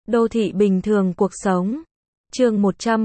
Đô thị bình thường cuộc sống. Chương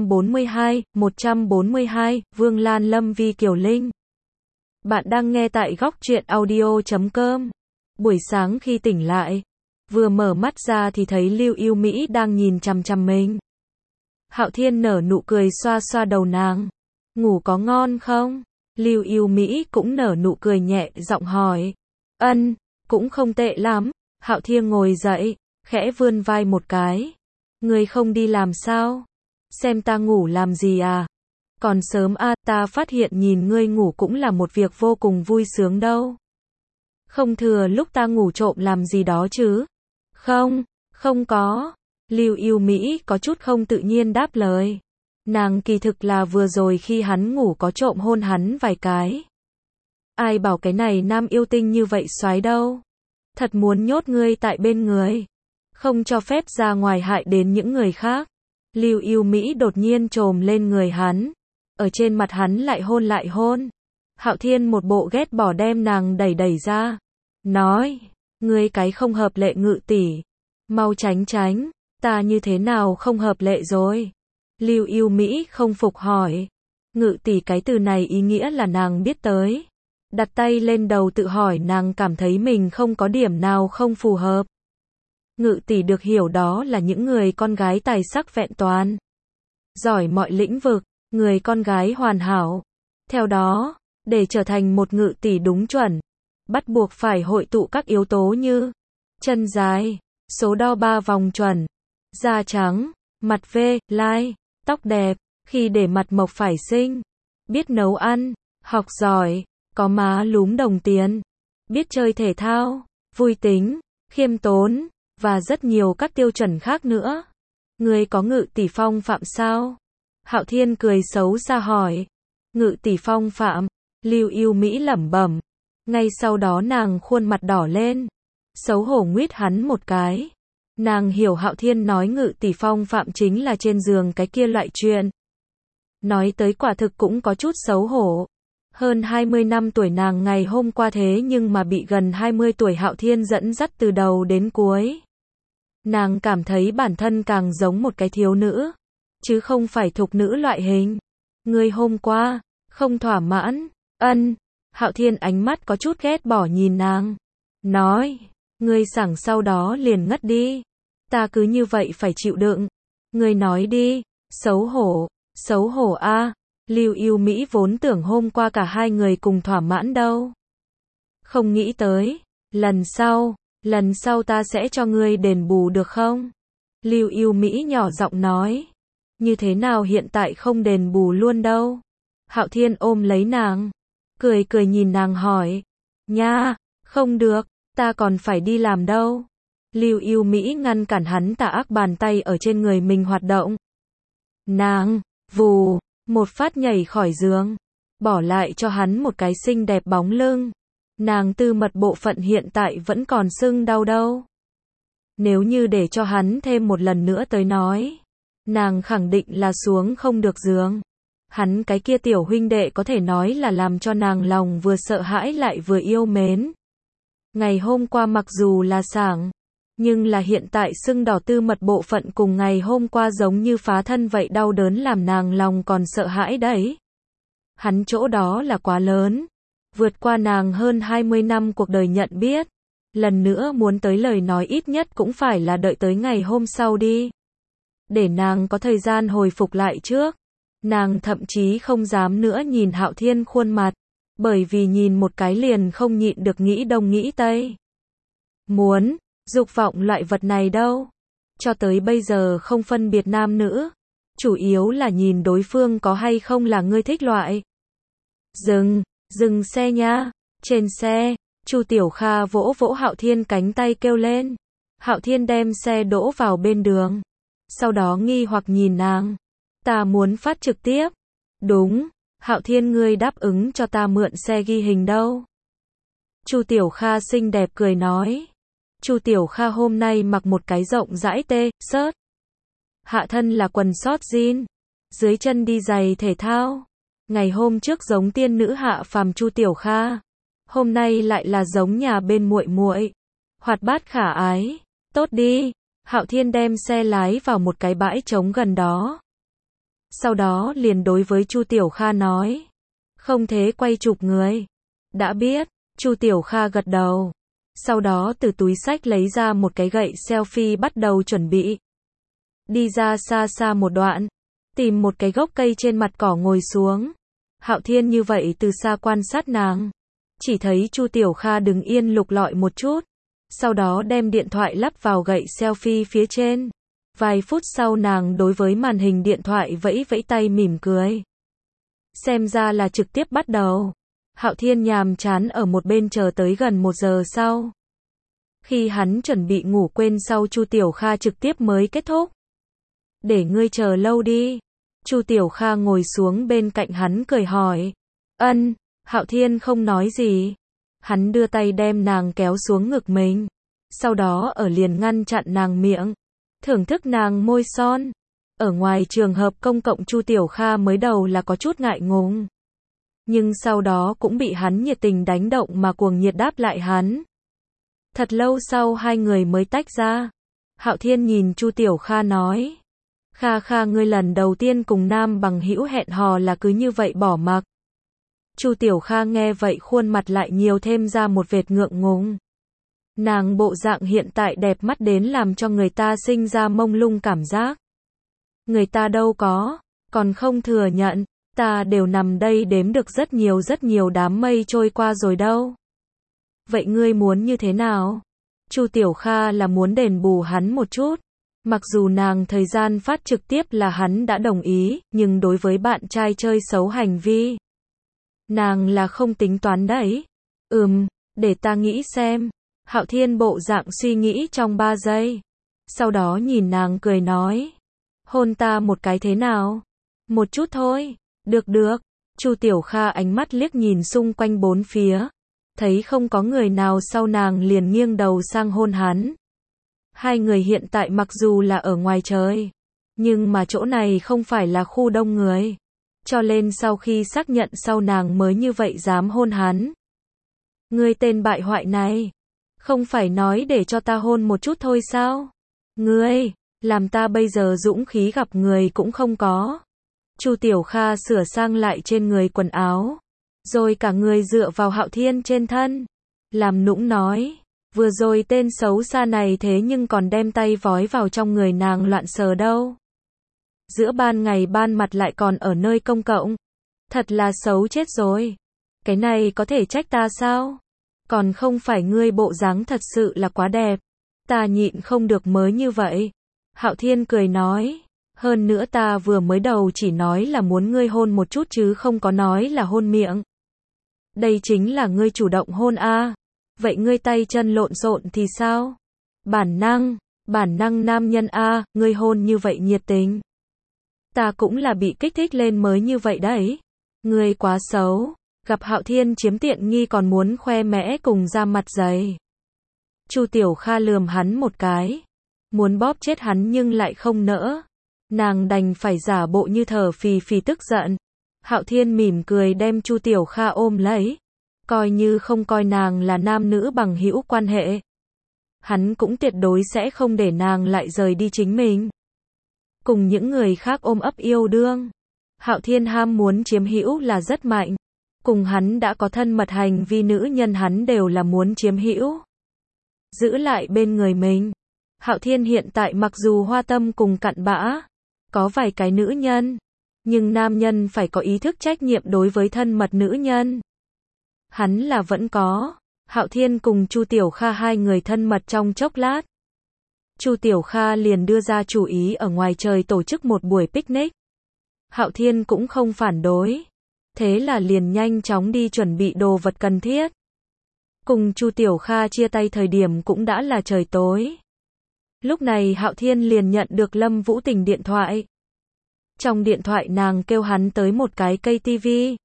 142, Vương Lan Lâm Vi Kiều Linh. Bạn đang nghe tại góc truyện audio.com. Buổi sáng khi tỉnh lại, vừa mở mắt ra thì thấy Lưu Yêu Mỹ đang nhìn chằm chằm mình. Hạo Thiên nở nụ cười xoa xoa đầu nàng. Ngủ có ngon không? Lưu Yêu Mỹ cũng nở nụ cười nhẹ giọng hỏi. Ân, cũng không tệ lắm. Hạo Thiên ngồi dậy, khẽ vươn vai một cái. Ngươi không đi làm sao? Xem ta ngủ làm gì à? Còn sớm à, ta phát hiện nhìn ngươi ngủ cũng là một việc vô cùng vui sướng đâu. Không thừa lúc ta ngủ trộm làm gì đó chứ? Không, không có. Lưu Yêu Mỹ có chút không tự nhiên đáp lời. Nàng kỳ thực là vừa rồi khi hắn ngủ có trộm hôn hắn vài cái. Ai bảo cái này nam yêu tinh như vậy soái đâu. Thật muốn nhốt ngươi tại bên người. Không cho phép ra ngoài hại đến những người khác. Lưu Yêu Mỹ đột nhiên chồm lên người hắn. Ở trên mặt hắn lại hôn. Hạo Thiên một bộ ghét bỏ đem nàng đẩy ra. Nói, ngươi cái không hợp lệ Ngự tỷ. Mau tránh, ta như thế nào không hợp lệ rồi? Lưu Yêu Mỹ không phục hỏi. Ngự tỷ cái từ này ý nghĩa là nàng biết tới. Đặt tay lên đầu tự hỏi nàng cảm thấy mình không có điểm nào không phù hợp. Ngự tỷ được hiểu đó là những người con gái tài sắc vẹn toàn. Giỏi mọi lĩnh vực, người con gái hoàn hảo. Theo đó, để trở thành một ngự tỷ đúng chuẩn, bắt buộc phải hội tụ các yếu tố như chân dài, số đo 3 vòng chuẩn, da trắng, mặt V, lai, tóc đẹp, khi để mặt mộc phải xinh, biết nấu ăn, học giỏi, có má lúm đồng tiền, biết chơi thể thao, vui tính, khiêm tốn, và rất nhiều các tiêu chuẩn khác nữa. Ngươi có ngự tỷ phong phạm sao? Hạo Thiên cười xấu xa hỏi. Ngự tỷ phong phạm? Lưu Yêu Mỹ lẩm bẩm. Ngay sau đó nàng khuôn mặt đỏ lên. Xấu hổ nguyết hắn một cái. Nàng hiểu Hạo Thiên nói ngự tỷ phong phạm chính là trên giường cái kia loại chuyện. Nói tới quả thực cũng có chút xấu hổ. Hơn 20 năm tuổi nàng ngày hôm qua thế nhưng mà bị gần 20 tuổi Hạo Thiên dẫn dắt từ đầu đến cuối. Nàng cảm thấy bản thân càng giống một cái thiếu nữ, chứ không phải thục nữ loại hình. Ngươi hôm qua, không thỏa mãn, Ân. Hạo Thiên ánh mắt có chút ghét bỏ nhìn nàng. Nói, ngươi sảng sau đó liền ngất đi. Ta cứ như vậy phải chịu đựng. Ngươi nói đi, xấu hổ a. Lưu Yêu Mỹ vốn tưởng hôm qua cả hai người cùng thỏa mãn đâu. Không nghĩ tới, lần sau ta sẽ cho ngươi đền bù được không? Lưu Yêu Mỹ nhỏ giọng nói. Như thế nào hiện tại không đền bù luôn đâu? Hạo Thiên ôm lấy nàng, cười nhìn nàng hỏi. Nha, không được, ta còn phải đi làm đâu. Lưu Yêu Mỹ ngăn cản hắn tà ác bàn tay ở trên người mình hoạt động. Nàng, vù, một phát nhảy khỏi giường, bỏ lại cho hắn một cái xinh đẹp bóng lưng. Nàng tư mật bộ phận hiện tại vẫn còn sưng đau đâu. Nếu như để cho hắn thêm một lần nữa tới nói, nàng khẳng định là xuống không được giường. Hắn cái kia tiểu huynh đệ có thể nói là làm cho nàng lòng vừa sợ hãi lại vừa yêu mến. Ngày hôm qua mặc dù là sảng, nhưng là hiện tại sưng đỏ tư mật bộ phận cùng ngày hôm qua giống như phá thân vậy, đau đớn làm nàng lòng còn sợ hãi đấy. Hắn chỗ đó là quá lớn, vượt qua nàng hơn 20 năm cuộc đời nhận biết. Lần nữa muốn tới lời nói ít nhất cũng phải là đợi tới ngày hôm sau đi. Để nàng có thời gian hồi phục lại trước. Nàng thậm chí không dám nữa nhìn Hạo Thiên khuôn mặt, bởi vì nhìn một cái liền không nhịn được nghĩ đông nghĩ tây. Dục vọng loại vật này đâu. Cho tới bây giờ không phân biệt nam nữ. Chủ yếu là nhìn đối phương có hay không là ngươi thích loại. Dừng xe nha. Trên xe, Chu Tiểu Kha vỗ Hạo Thiên cánh tay kêu lên. Hạo Thiên đem xe đỗ vào bên đường. Sau đó nghi hoặc nhìn nàng. Ta muốn phát trực tiếp. Đúng, Hạo Thiên ngươi đáp ứng cho ta mượn xe ghi hình đâu. Chu Tiểu Kha xinh đẹp cười nói. Chu Tiểu Kha hôm nay mặc một cái rộng rãi t-shirt. Hạ thân là quần short jean. Dưới chân đi giày thể thao. Ngày hôm trước giống tiên nữ hạ phàm Chu Tiểu Kha. Hôm nay lại là giống nhà bên muội muội. Hoạt bát khả ái. Tốt đi. Hạo Thiên đem xe lái vào một cái bãi trống gần đó. Sau đó liền đối với Chu Tiểu Kha nói. Không thế quay chụp người. Đã biết, Chu Tiểu Kha gật đầu. Sau đó từ túi xách lấy ra một cái gậy selfie bắt đầu chuẩn bị. Đi ra xa xa một đoạn. Tìm một cái gốc cây trên mặt cỏ ngồi xuống. Hạo Thiên như vậy từ xa quan sát nàng. Chỉ thấy Chu Tiểu Kha đứng yên lục lọi một chút. Sau đó đem điện thoại lắp vào gậy selfie phía trên. Vài phút sau nàng đối với màn hình điện thoại vẫy vẫy tay mỉm cười. Xem ra là trực tiếp bắt đầu. Hạo Thiên nhàm chán ở một bên chờ tới gần 1 giờ sau. Khi hắn chuẩn bị ngủ quên sau Chu Tiểu Kha trực tiếp mới kết thúc. Để ngươi chờ lâu đi. Chu Tiểu Kha ngồi xuống bên cạnh hắn cười hỏi. Ân, Hạo Thiên không nói gì. Hắn đưa tay đem nàng kéo xuống ngực mình. Sau đó ở liền ngăn chặn nàng miệng. Thưởng thức nàng môi son. Ở ngoài trường hợp công cộng Chu Tiểu Kha mới đầu là có chút ngại ngùng. Nhưng sau đó cũng bị hắn nhiệt tình đánh động mà cuồng nhiệt đáp lại hắn. Thật lâu sau hai người mới tách ra. Hạo Thiên nhìn Chu Tiểu Kha nói. Kha Kha ngươi lần đầu tiên cùng nam bằng hữu hẹn hò là cứ như vậy bỏ mặc. Chu Tiểu Kha nghe vậy khuôn mặt lại nhiều thêm ra một vệt ngượng ngùng. Nàng bộ dạng hiện tại đẹp mắt đến làm cho người ta sinh ra mông lung cảm giác. Người ta đâu có, còn không thừa nhận, ta đều nằm đây đếm được rất nhiều đám mây trôi qua rồi đâu. Vậy ngươi muốn như thế nào? Chu Tiểu Kha là muốn đền bù hắn một chút. Mặc dù nàng thời gian phát trực tiếp là hắn đã đồng ý, nhưng đối với bạn trai chơi xấu hành vi, nàng là không tính toán đấy. Để ta nghĩ xem. Hạo Thiên bộ dạng suy nghĩ trong 3 giây. Sau đó nhìn nàng cười nói. Hôn ta một cái thế nào? Một chút thôi. Được. Chu Tiểu Kha ánh mắt liếc nhìn xung quanh bốn phía. Thấy không có người nào sau nàng liền nghiêng đầu sang hôn hắn. Hai người hiện tại mặc dù là ở ngoài trời. Nhưng mà chỗ này không phải là khu đông người. Cho nên sau khi xác nhận sau nàng mới như vậy dám hôn hắn. Ngươi tên bại hoại này. Không phải nói để cho ta hôn một chút thôi sao? Ngươi, làm ta bây giờ dũng khí gặp người cũng không có. Chu Tiểu Kha sửa sang lại trên người quần áo. Rồi cả người dựa vào Hạo Thiên trên thân. Làm nũng nói. Vừa rồi tên xấu xa này thế nhưng còn đem tay vói vào trong người nàng loạn sờ đâu. Giữa ban ngày ban mặt lại còn ở nơi công cộng. Thật là xấu chết rồi. Cái này có thể trách ta sao? Còn không phải ngươi bộ dáng thật sự là quá đẹp. Ta nhịn không được mới như vậy. Hạo Thiên cười nói. Hơn nữa ta vừa mới đầu chỉ nói là muốn ngươi hôn một chút chứ không có nói là hôn miệng. Đây chính là ngươi chủ động hôn a. Vậy ngươi tay chân lộn xộn thì sao? Bản năng nam nhân a, ngươi hôn như vậy nhiệt tình. Ta cũng là bị kích thích lên mới như vậy đấy. Ngươi quá xấu. Gặp Hạo Thiên chiếm tiện nghi còn muốn khoe mẽ cùng ra mặt dày. Chu Tiểu Kha lườm hắn một cái. Muốn bóp chết hắn nhưng lại không nỡ. Nàng đành phải giả bộ như thở phì phì tức giận. Hạo Thiên mỉm cười đem Chu Tiểu Kha ôm lấy. Coi như không coi nàng là nam nữ bằng hữu quan hệ. Hắn cũng tuyệt đối sẽ không để nàng lại rời đi chính mình. Cùng những người khác ôm ấp yêu đương. Hạo Thiên ham muốn chiếm hữu là rất mạnh. Cùng hắn đã có thân mật hành vi nữ nhân hắn đều là muốn chiếm hữu. Giữ lại bên người mình. Hạo Thiên hiện tại mặc dù hoa tâm cùng cặn bã. Có vài cái nữ nhân. Nhưng nam nhân phải có ý thức trách nhiệm đối với thân mật nữ nhân. Hắn là vẫn có. Hạo Thiên cùng Chu Tiểu Kha hai người thân mật trong chốc lát. Chu Tiểu Kha liền đưa ra chủ ý ở ngoài trời tổ chức một buổi picnic. Hạo Thiên cũng không phản đối. Thế là liền nhanh chóng đi chuẩn bị đồ vật cần thiết. Cùng Chu Tiểu Kha chia tay thời điểm cũng đã là trời tối. Lúc này Hạo Thiên liền nhận được Lâm Vũ Tình điện thoại. Trong điện thoại nàng kêu hắn tới một cái cây tivi.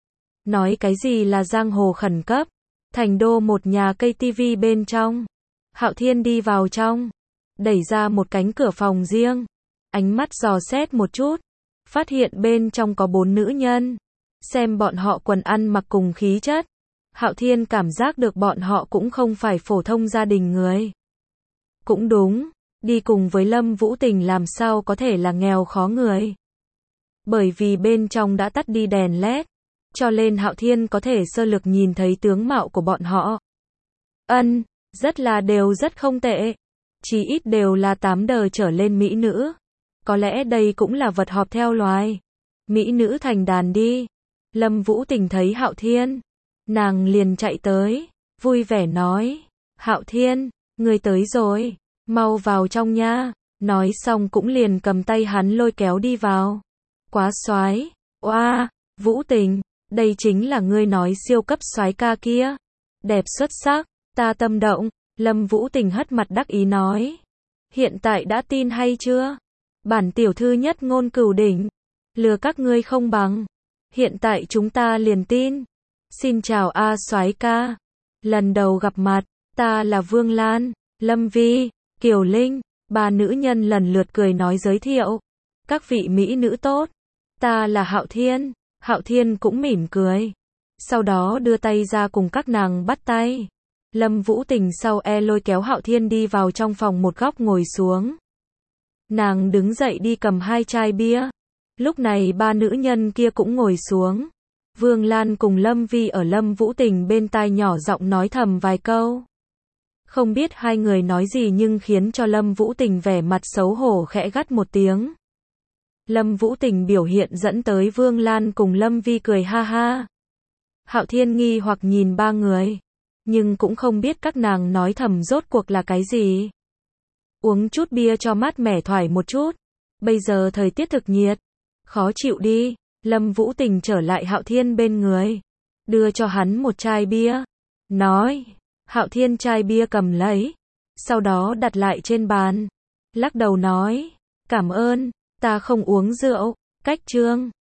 Nói cái gì là giang hồ khẩn cấp. Thành đô một nhà cây tivi bên trong. Hạo Thiên đi vào trong. Đẩy ra một cánh cửa phòng riêng. Ánh mắt dò xét một chút. Phát hiện bên trong có 4 nữ nhân. Xem bọn họ quần ăn mặc cùng khí chất. Hạo Thiên cảm giác được bọn họ cũng không phải phổ thông gia đình người. Cũng đúng. đi cùng với Lâm Vũ Tình làm sao có thể là nghèo khó người. Bởi vì bên trong đã tắt đi đèn LED, cho nên Hạo Thiên có thể sơ lược nhìn thấy tướng mạo của bọn họ. Rất là đều rất không tệ. Chí ít đều là 8 đời trở lên mỹ nữ. Có lẽ đây cũng là vật họp theo loài. Mỹ nữ thành đàn đi. Lâm Vũ Tình thấy Hạo Thiên, nàng liền chạy tới, vui vẻ nói, Hạo Thiên, ngươi tới rồi, mau vào trong nha. Nói xong cũng liền cầm tay hắn lôi kéo đi vào. Quá soái, oa, Vũ Tình, đây chính là ngươi nói siêu cấp soái ca kia. Đẹp xuất sắc, ta tâm động. Lâm Vũ Tình hất mặt đắc ý nói. Hiện tại đã tin hay chưa? Bản tiểu thư nhất ngôn cửu đỉnh. Lừa các ngươi không bằng. Hiện tại chúng ta liền tin. Xin chào A soái ca. Lần đầu gặp mặt, ta là Vương Lan, Lâm Vi, Kiều Linh. Ba nữ nhân lần lượt cười nói giới thiệu. Các vị mỹ nữ tốt. Ta là Hạo Thiên. Hạo Thiên cũng mỉm cười. Sau đó đưa tay ra cùng các nàng bắt tay. Lâm Vũ Tình sau lôi kéo Hạo Thiên đi vào trong phòng một góc ngồi xuống. Nàng đứng dậy đi cầm 2 chai bia. Lúc này ba nữ nhân kia cũng ngồi xuống. Vương Lan cùng Lâm Vi ở Lâm Vũ Tình bên tai nhỏ giọng nói thầm vài câu. Không biết hai người nói gì nhưng khiến cho Lâm Vũ Tình vẻ mặt xấu hổ khẽ gắt một tiếng. Lâm Vũ Tình biểu hiện dẫn tới Vương Lan cùng Lâm Vi cười ha ha. Hạo Thiên nghi hoặc nhìn ba người, nhưng cũng không biết các nàng nói thầm rốt cuộc là cái gì. Uống chút bia cho mát mẻ thoải một chút. Bây giờ thời tiết thực nhiệt, khó chịu đi. Lâm Vũ Tình trở lại Hạo Thiên bên người, đưa cho hắn một chai bia, nói. Hạo Thiên chai bia cầm lấy, sau đó đặt lại trên bàn, lắc đầu nói, cảm ơn, ta không uống rượu. Cách chương